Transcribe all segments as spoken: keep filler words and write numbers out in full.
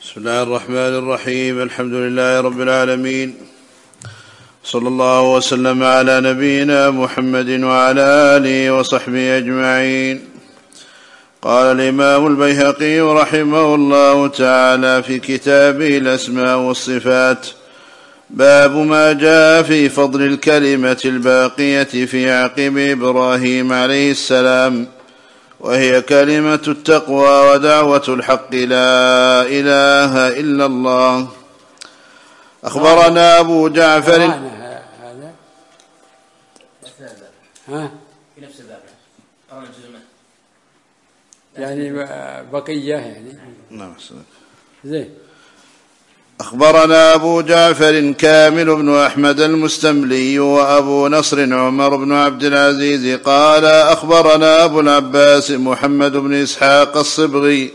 بسم الله الرحمن الرحيم. الحمد لله رب العالمين، صلى الله وسلم على نبينا محمد وعلى آله وصحبه أجمعين. قال الإمام البيهقي رحمه الله تعالى في كتابه الأسماء والصفات: باب ما جاء في فضل الكلمة الباقية في عقب إبراهيم عليه السلام، وهي كلمة التقوى ودعوة الحق لا إله إلا الله. أخبرنا أبو جعفر هذا ها في نفس الباب قرن الجزء يعني بقية يعني نعم. زين. أخبرنا أبو جعفر كامل بن أحمد المستملي وأبو نصر عمر بن عبد العزيز قال أخبرنا أبو العباس محمد بن إسحاق الصبغي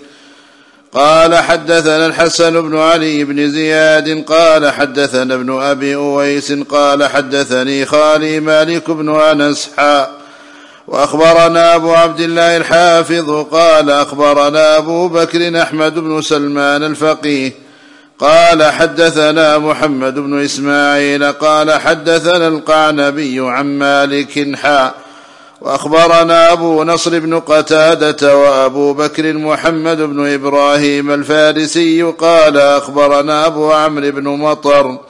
قال حدثنا الحسن بن علي بن زياد قال حدثنا ابن أبي أويس قال حدثني خالي مالك بن أنس حاء. وأخبرنا أبو عبد الله الحافظ قال أخبرنا أبو بكر أحمد بن سلمان الفقيه قال حدثنا محمد بن إسماعيل قال حدثنا القعنبي عن مالك حاء. وأخبرنا أبو نصر بن قتادة وأبو بكر محمد بن إبراهيم الفارسي قال أخبرنا أبو عمرو بن مطر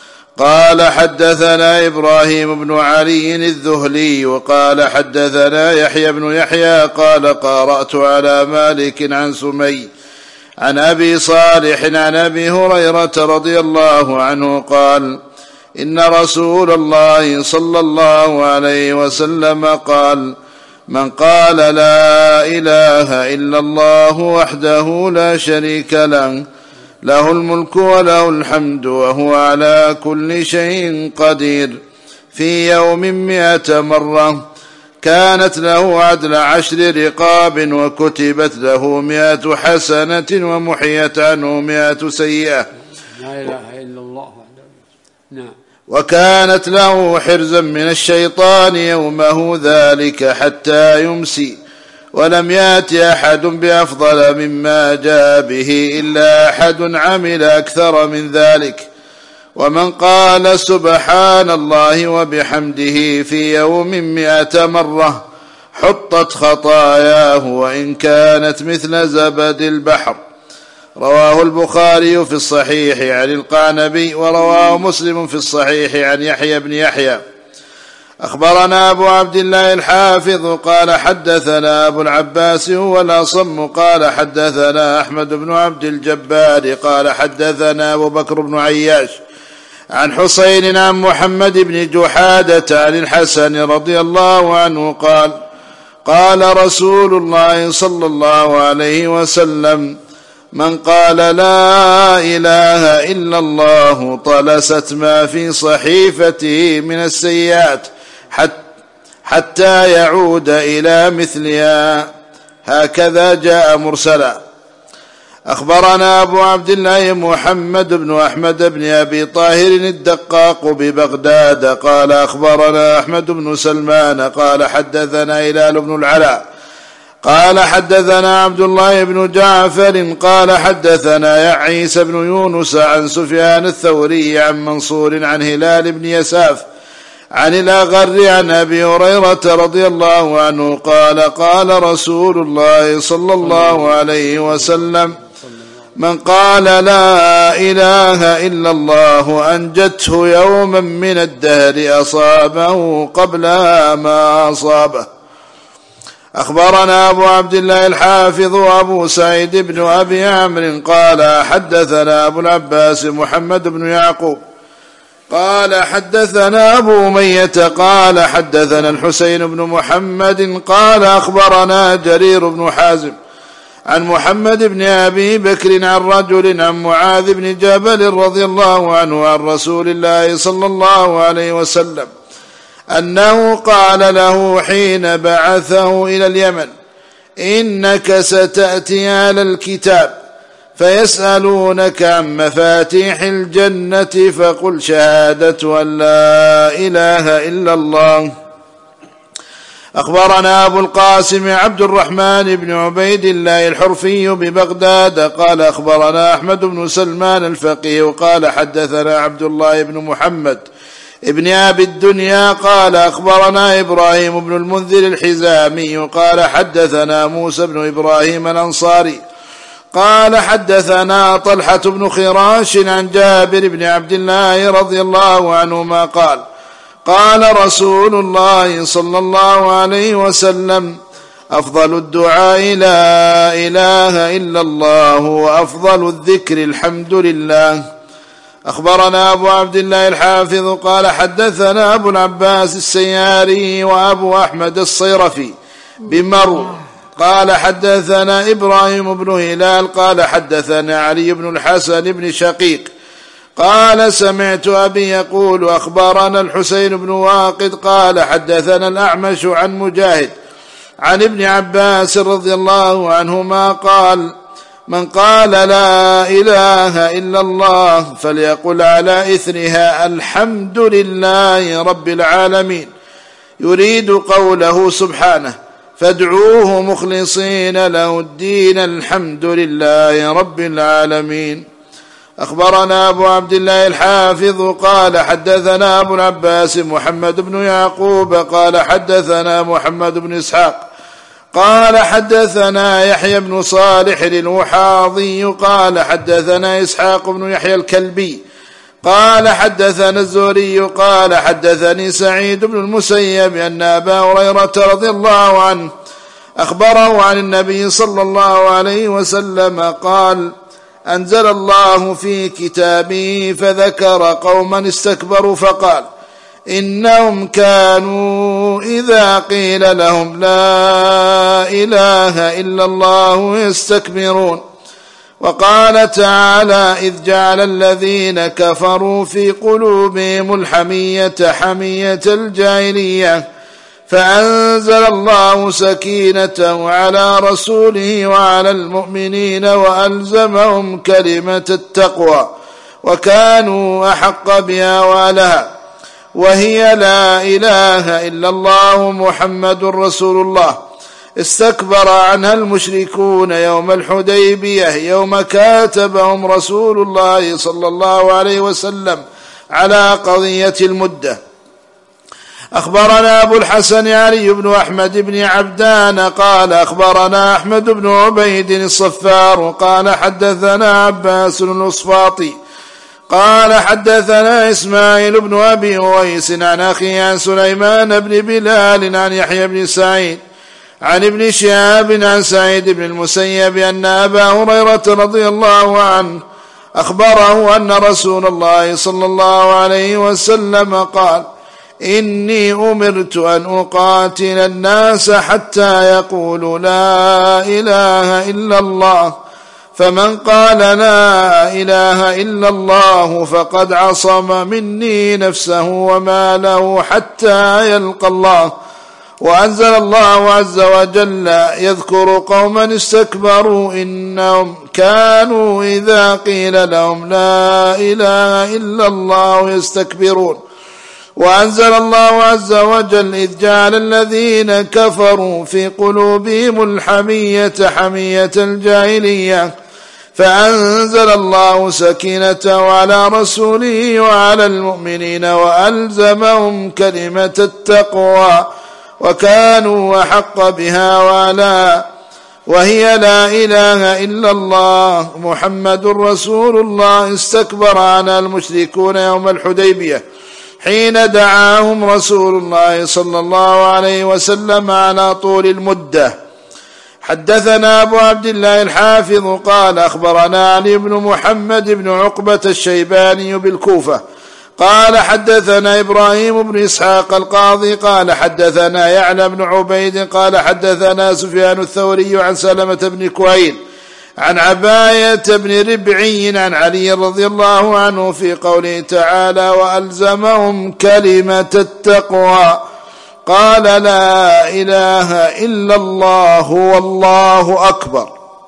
قال حدثنا إبراهيم بن علي الذهلي وقال حدثنا يحيى بن يحيى قال قرأت على مالك عن سمي عن أبي صالح عن أبي هريرة رضي الله عنه قال إن رسول الله صلى الله عليه وسلم قال من قال لا إله إلا الله وحده لا شريك له له الملك وله الحمد وهو على كل شيء قدير في يوم مئة مرة كانت له عدل عشر رقاب وكتبت له مئة حسنة ومحيت عنه مئة سيئة لا إله إلا الله. نعم. وكانت له حرزا من الشيطان يومه ذلك حتى يمسي ولم يأت أحد بأفضل مما جاء به إلا أحد عمل أكثر من ذلك. ومن قال سبحان الله وبحمده في يوم مئة مرة حطت خطاياه وإن كانت مثل زبد البحر. رواه البخاري في الصحيح عن القعنبي ورواه مسلم في الصحيح عن يحيى بن يحيى. أخبرنا أبو عبد الله الحافظ قال حدثنا أبو العباس هو الأصم قال حدثنا أحمد بن عبد الجبار قال حدثنا أبو بكر بن عياش عن حسين عن محمد بن جحادة عن الحسن رضي الله عنه قال قال رسول الله صلى الله عليه وسلم من قال لا إله إلا الله طلست ما في صحيفته من السيئات حتى يعود إلى مثلها. هكذا جاء مرسلا. أخبرنا أبو عبد الله محمد بن أحمد بن أبي طاهر الدقاق ببغداد قال أخبرنا أحمد بن سلمان قال حدثنا هلال بن العلاء قال حدثنا عبد الله بن جعفر قال حدثنا عيسى بن يونس عن سفيان الثوري عن منصور عن هلال بن يساف عن الأغر عن أبي هريرة رضي الله عنه قال قال رسول الله صلى الله عليه وسلم من قال لا إله إلا الله أنجته يوما من الدهر أصابه قبلها ما أصابه. أخبرنا أبو عبد الله الحافظ وأبو سعيد بن أبي عمرو قال حدثنا أبو العباس محمد بن يعقوب قال حدثنا أبو أمية قال حدثنا الحسين بن محمد قال أخبرنا جرير بن حازم عن محمد بن أبي بكر عن رجل عن معاذ بن جبل رضي الله عنه عن رسول الله صلى الله عليه وسلم أنه قال له حين بعثه إلى اليمن إنك ستأتي على الكتاب فيسألونك عن مفاتيح الجنة فقل شهادة أن لا إله إلا الله أخبرنا أبو القاسم عبد الرحمن بن عبيد الله الحرفي ببغداد قال أخبرنا أحمد بن سلمان الفقيه قال حدثنا عبد الله بن محمد ابن أبي الدنيا قال أخبرنا إبراهيم بن المنذر الحزامي قال حدثنا موسى بن إبراهيم الأنصاري قال حدثنا طلحة بن خراش عن جابر بن عبد الله رضي الله عنهما قال قال رسول الله صلى الله عليه وسلم أفضل الدعاء لا إله إلا الله وأفضل الذكر الحمد لله. أخبرنا أبو عبد الله الحافظ قال حدثنا أبو العباس السياري وأبو أحمد الصيرفي بمرو قال حدثنا إبراهيم بن هلال قال حدثنا علي بن الحسن بن شقيق قال سمعت أبي يقول أخبرنا الحسين بن واقد قال حدثنا الأعمش عن مجاهد عن ابن عباس رضي الله عنهما قال من قال لا إله إلا الله فليقل على إثرها الحمد لله رب العالمين يريد قوله سبحانه فادعوه مخلصين له الدين الحمد لله رب العالمين. أخبرنا أبو عبد الله الحافظ قال حدثنا أبو العباس محمد بن يعقوب قال حدثنا محمد بن إسحاق قال حدثنا يحيى بن صالح الوحاضي قال حدثنا إسحاق بن يحيى الكلبي قال حدثنا الزهري قال حدثني سعيد بن المسيب أن أبا هريرة رضي الله عنه أخبره عن النبي صلى الله عليه وسلم قال أنزل الله في كتابه فذكر قوما استكبروا فقال إنهم كانوا إذا قيل لهم لا إله إلا الله يستكبرون. وقال تعالى إذ جعل الذين كفروا في قلوبهم الحمية حمية الجاهلية فأنزل الله سكينته على رسوله وعلى المؤمنين وألزمهم كلمة التقوى وكانوا أحق بها وأهلها وهي لا إله إلا الله محمد رسول الله. استكبر عنها المشركون يوم الحديبية يوم كاتبهم رسول الله صلى الله عليه وسلم على قضية المدة. أخبرنا أبو الحسن علي بن أحمد بن عبدان قال أخبرنا أحمد بن عبيد الصفار قال حدثنا عباس الأصفاطي قال حدثنا إسماعيل بن أبي أويس عن أخي عن سليمان بن بلال عن يحيى بن سعيد عن ابن شهاب عن سعيد بن المسيب أن أبا هريرة رضي الله عنه أخبره أن رسول الله صلى الله عليه وسلم قال إني أمرت أن أقاتل الناس حتى يقولوا لا إله إلا الله فمن قال لا إله إلا الله فقد عصم مني نفسه وماله حتى يلقى الله. وأنزل الله عز وجل يذكر قوما استكبروا إنهم كانوا إذا قيل لهم لا إله إلا الله يستكبرون. وأنزل الله عز وجل إذ جعل الذين كفروا في قلوبهم الحمية حمية الجاهلية فأنزل الله سكينته على رسوله وعلى المؤمنين وألزمهم كلمة التقوى وكانوا أحق بها ولا وهي لا إله إلا الله محمد رسول الله. استكبر عنها المشركون يوم الحديبية حين دعاهم رسول الله صلى الله عليه وسلم على طول المدة. حدثنا أبو عبد الله الحافظ قال أخبرنا علي بن محمد بن عقبة الشيباني بالكوفة قال حدثنا إبراهيم بن إسحاق القاضي قال حدثنا يعلى بن عبيد قال حدثنا سفيان الثوري عن سلمة بن كهيل عن عباية بن ربعي عن علي رضي الله عنه في قوله تعالى وألزمهم كلمة التقوى قال لا إله إلا الله والله أكبر.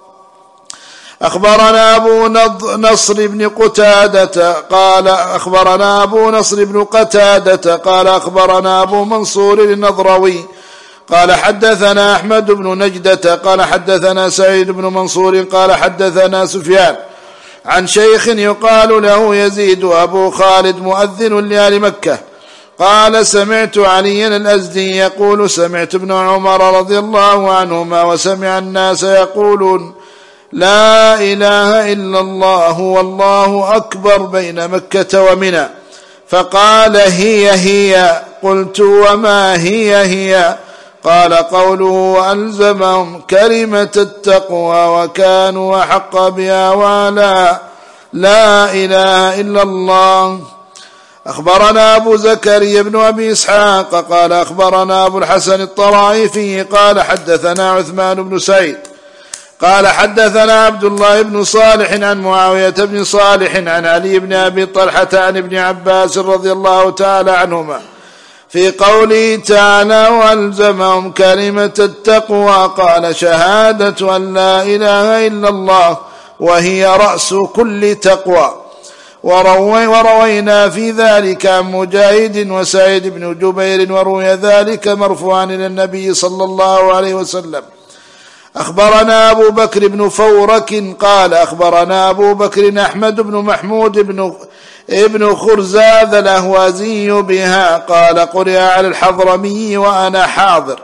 أخبرنا أبو نصر بن قتادة قال أخبرنا أبو نصر بن قتادة قال أخبرنا أبو منصور النضروي قال حدثنا أحمد بن نجدة قال حدثنا سعيد بن منصور قال حدثنا سفيان عن شيخ يقال له يزيد أبو خالد مؤذن لأهل مكة قال سمعت عليا الأزدي يقول سمعت ابن عمر رضي الله عنهما وسمع الناس يقولون لا إله إلا الله والله أكبر بين مكة ومنى، فقال هي هي. قلت وما هي هي؟ قال قوله وألزمهم كلمة التقوى وكانوا أحق بها ولا لا إله إلا الله. أخبرنا أبو زكريا بن أبي إسحاق قال أخبرنا أبو الحسن الطرائفي قال حدثنا عثمان بن سعيد قال حدثنا عبد الله بن صالح عن معاوية بن صالح عن علي بن أبي طلحة عن ابن عباس رضي الله تعالى عنهما في قوله تعالى وألزمهم كلمة التقوى قال شهادة أن لا إله إلا الله وهي رأس كل تقوى. وروي وروينا في ذلك عن مجاهد وسعيد بن جبير وروي ذلك مرفوعا إلى النبي صلى الله عليه وسلم. أخبرنا أبو بكر بن فورك قال أخبرنا أبو بكر أحمد بن محمود بن ابن خرزاذ الأهوازي بها قال قرئ على الحضرمي وأنا حاضر.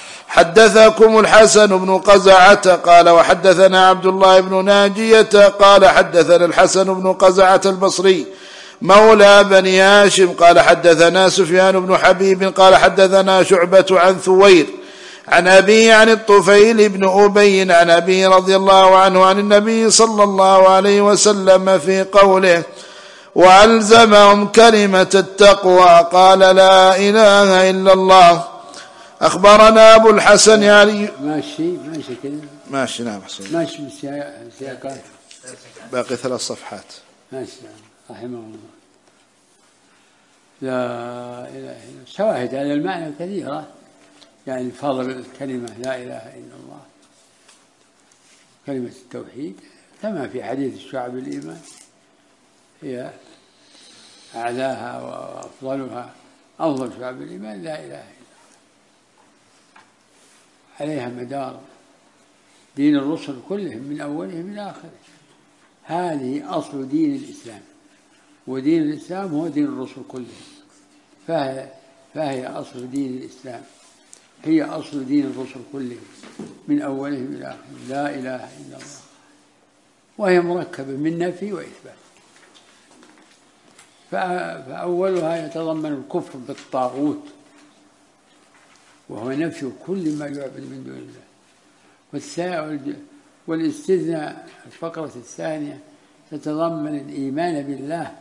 حدثكم الحسن بن قزعة قال وحدثنا عبد الله بن ناجية قال حدثنا الحسن بن قزعة البصري مولى بني هاشم قال حدثنا سفيان بن حبيب قال حدثنا شعبة عن ثوير عن أبي عن الطفيل بن أبي عن أبي رضي الله عنه عن النبي صلى الله عليه وسلم في قوله وألزمهم كلمة التقوى قال لا إله إلا الله. أخبرنا أبو الحسن علي ماشي ماشي كده ماشي نعم حسين ماشي بالسياقات باقي ثلاث صفحات ماشي رحمه الله. لا إله إلا الله. شواهد على المعنى كثيرة يعني فضل الكلمة لا إله إلا الله كلمة التوحيد كما في حديث الشعب الإيمان هي أعلاها وأفضلها أفضل شعب الإيمان لا إله إلا الله عليها مدار دين الرسل كلهم من أولهم إلى آخره. هذه أصل دين الإسلام ودين الإسلام هو دين الرسل كلهم فهي, فهي أصل دين الإسلام هي أصل دين الرسل كلهم من أولهم إلى آخره لا إله إلا الله وهي مركبة من نفي وإثبات. فأولها يتضمن الكفر بالطاغوت وهو نفي كل ما يعبد من دون الله. والاستثناء الفقرة الثانية تتضمن الإيمان بالله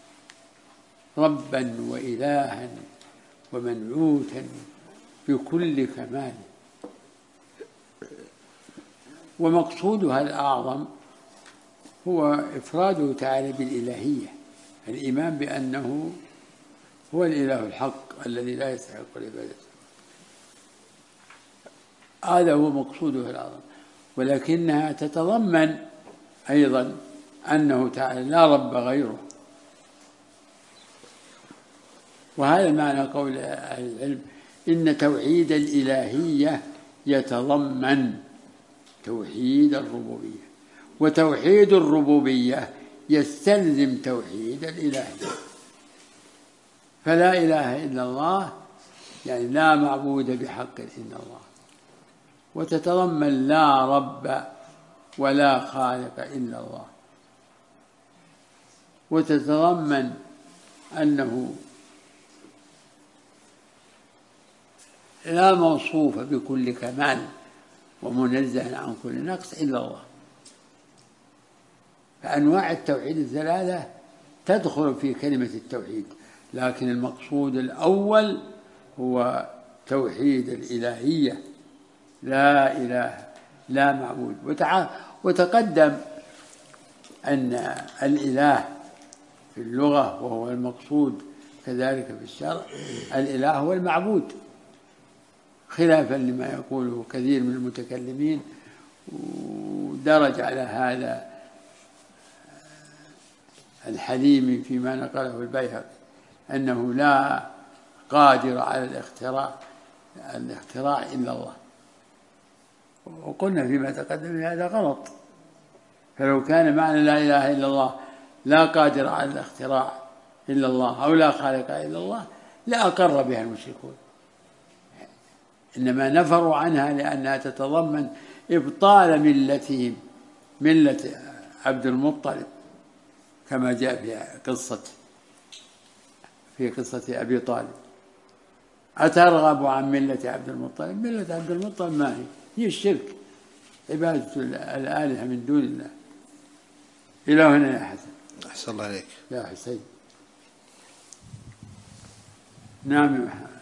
ربا وإلها ومنعوتا بكل كمال. ومقصودها الأعظم هو إفراده تعالى بالإلهية الإيمان بأنه هو الإله الحق الذي لا يستحق العبادة. هذا هو مقصودها الأعظم. ولكنها تتضمن أيضا أنه تعالى لا رب غيره. وهذا معنى قول أهل العلم إن توحيد الإلهية يتضمن توحيد الربوبية وتوحيد الربوبية يستلزم توحيد الإلهية. فلا إله إلا الله يعني لا معبود بحق إلا الله وتتضمن لا رب ولا خالق إلا الله وتتضمن أنه لا موصوف بكل كمال ومنزه عن كل نقص إلا الله. فأنواع التوحيد الثلاثة تدخل في كلمة التوحيد لكن المقصود الأول هو توحيد الإلهية لا إله لا معبود. وتقدم أن الإله في اللغة وهو المقصود كذلك في الشرع الإله هو المعبود خلافا لما يقوله كثير من المتكلمين. ودرج على هذا الحليمي فيما نقله البيهقي أنه لا قادر على الاختراع الاختراع إلا الله. وقلنا فيما تقدم هذا غلط، فلو كان معنى لا إله إلا الله لا قادر على الاختراع إلا الله أو لا خالق إلا الله لأقر بها المشركون، إنما نفروا عنها لأنها تتضمن إبطال ملتهم، ملة عبد المطلب، كما جاء في قصة في قصة أبي طالب: أترغب عن ملة عبد المطلب؟ ملة عبد المطلب ما هي؟ هي الشرك، عبادة الآلهة من دون الله. إلى هنا يا حسن. أحسن الله عليك يا حسين. نعم.